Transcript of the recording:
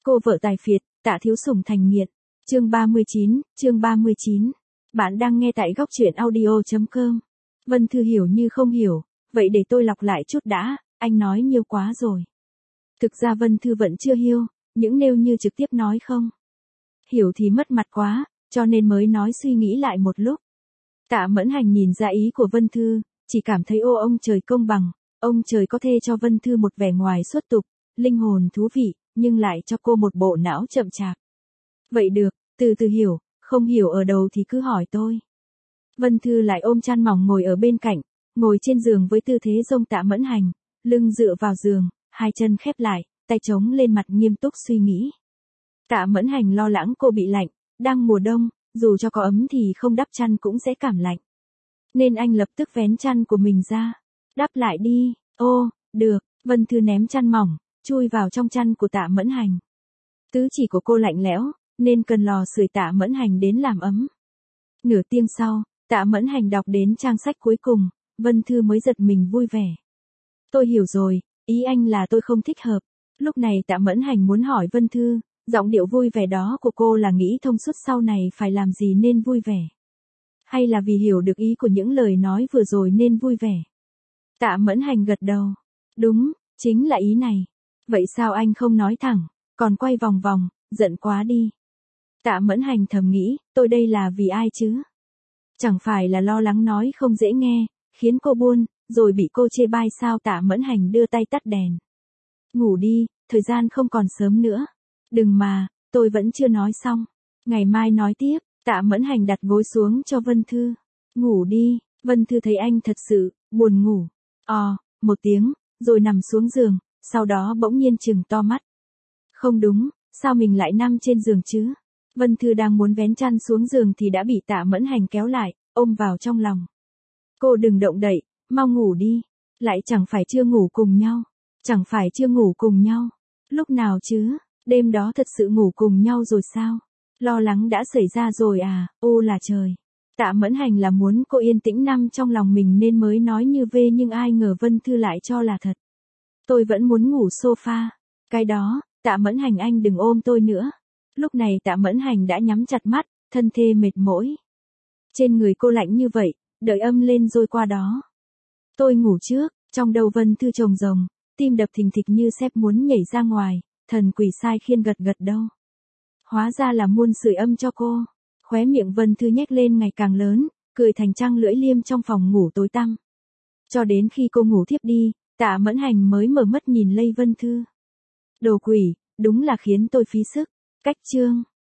Cô vợ tài phiệt, Tạ Thiếu Sủng thành nghiện. Chương 39. Bạn đang nghe tại góc truyện audio.com. Vân Thư hiểu như không hiểu, vậy để tôi lọc lại chút đã, anh nói nhiều quá rồi. Thực ra Vân Thư vẫn chưa hiểu, những nếu như trực tiếp nói không hiểu thì mất mặt quá, cho nên mới nói suy nghĩ lại một lúc. Tạ Mẫn Hành nhìn ra ý của Vân Thư, chỉ cảm thấy ông trời công bằng, ông trời có thể cho Vân Thư một vẻ ngoài xuất tục, linh hồn thú vị, nhưng lại cho cô một bộ não chậm chạp. Vậy được, từ từ hiểu, không hiểu ở đầu thì cứ hỏi tôi. Vân Thư lại ôm chăn mỏng ngồi ở bên cạnh, ngồi trên giường với tư thế rông Tạ Mẫn Hành, lưng dựa vào giường, hai chân khép lại, tay chống lên mặt nghiêm túc suy nghĩ. Tạ Mẫn Hành lo lắng cô bị lạnh, đang mùa đông, dù cho có ấm thì không đắp chăn cũng sẽ cảm lạnh. Nên anh lập tức vén chăn của mình ra, đắp lại đi, ô, được, Vân Thư ném chăn mỏng, chui vào trong chăn của Tạ Mẫn Hành. Tứ chỉ của cô lạnh lẽo, nên cần lò sưởi Tạ Mẫn Hành đến làm ấm. Nửa tiếng sau, Tạ Mẫn Hành đọc đến trang sách cuối cùng, Vân Thư mới giật mình vui vẻ. Tôi hiểu rồi, ý anh là tôi không thích hợp. Lúc này Tạ Mẫn Hành muốn hỏi Vân Thư, giọng điệu vui vẻ đó của cô là nghĩ thông suốt sau này phải làm gì nên vui vẻ. Hay là vì hiểu được ý của những lời nói vừa rồi nên vui vẻ. Tạ Mẫn Hành gật đầu. Đúng, chính là ý này. Vậy sao anh không nói thẳng, còn quay vòng vòng, giận quá đi. Tạ Mẫn Hành thầm nghĩ, tôi đây là vì ai chứ? Chẳng phải là lo lắng nói không dễ nghe, khiến cô buồn, rồi bị cô chê bai sao? Tạ Mẫn Hành đưa tay tắt đèn. Ngủ đi, thời gian không còn sớm nữa. Đừng mà, tôi vẫn chưa nói xong. Ngày mai nói tiếp. Tạ Mẫn Hành đặt gối xuống cho Vân Thư. Ngủ đi, Vân Thư thấy anh thật sự buồn ngủ. Một tiếng, rồi nằm xuống giường, sau đó bỗng nhiên trừng to mắt. Không đúng, sao mình lại nằm trên giường chứ? Vân Thư đang muốn vén chăn xuống giường thì đã bị Tạ Mẫn Hành kéo lại, ôm vào trong lòng. Cô đừng động đậy, mau ngủ đi. Lại chẳng phải chưa ngủ cùng nhau. Lúc nào chứ? Đêm đó thật sự ngủ cùng nhau rồi sao? Lo lắng đã xảy ra rồi à? Ô là trời. Tạ Mẫn Hành là muốn cô yên tĩnh nằm trong lòng mình nên mới nói như vê, nhưng ai ngờ Vân Thư lại cho là thật. Tôi vẫn muốn ngủ sofa. Cái đó, Tạ Mẫn Hành anh đừng ôm tôi nữa. Lúc này Tạ Mẫn Hành đã nhắm chặt mắt, thân thê mệt mỏi. Trên người cô lạnh như vậy, đợi âm lên rồi qua đó. Tôi ngủ trước, trong đầu Vân Thư chồng rồng, tim đập thình thịch như sếp muốn nhảy ra ngoài, thần quỷ sai khiên gật gật đâu. Hóa ra là muôn sưởi âm cho cô. Khóe miệng Vân Thư nhếch lên ngày càng lớn, cười thành trăng lưỡi liêm trong phòng ngủ tối tăm. Cho đến khi cô ngủ thiếp đi, Tạ Mẫn Hành mới mở mắt nhìn lây Vân Thư. Đồ quỷ, đúng là khiến tôi phí sức. Cách chương